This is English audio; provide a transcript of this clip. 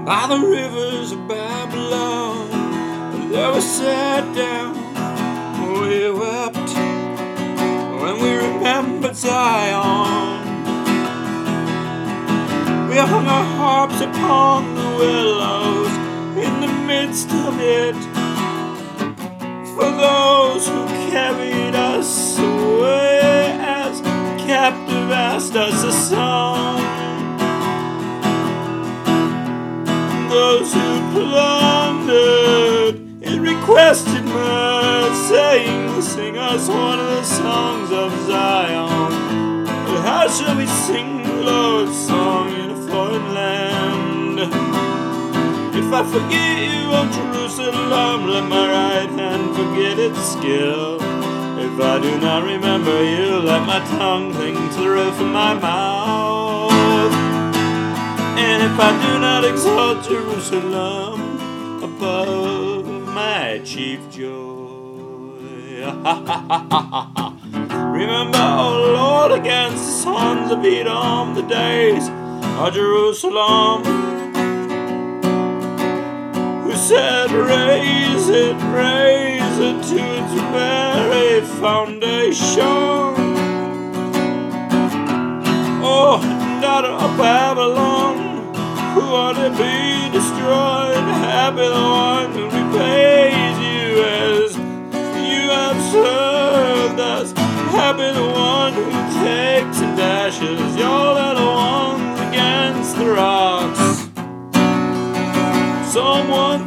by the rivers of Babylon. There we sat down, we wept when we remembered Zion. We hung our harps upon the willows in the midst of it, for those who carried us away as captive asked us a song. Those who plundered it requested mirth, saying, sing us one of the songs of Zion. But how shall we sing the Lord's song in a foreign land? If I forget you, O Jerusalem, let my right hand forget its skill. If I do not remember you, let my tongue cling to the roof of my mouth. And if I do not exalt Jerusalem above my chief joy. Remember, O Lord, against the sons of Edom the days of Jerusalem, who said, raise it to its very foundation. Oh, daughter of Babylon, who ought to be destroyed, happy the one who repays you as you have served us. Happy the one who takes and dashes your little ones against the rocks. Psalm 1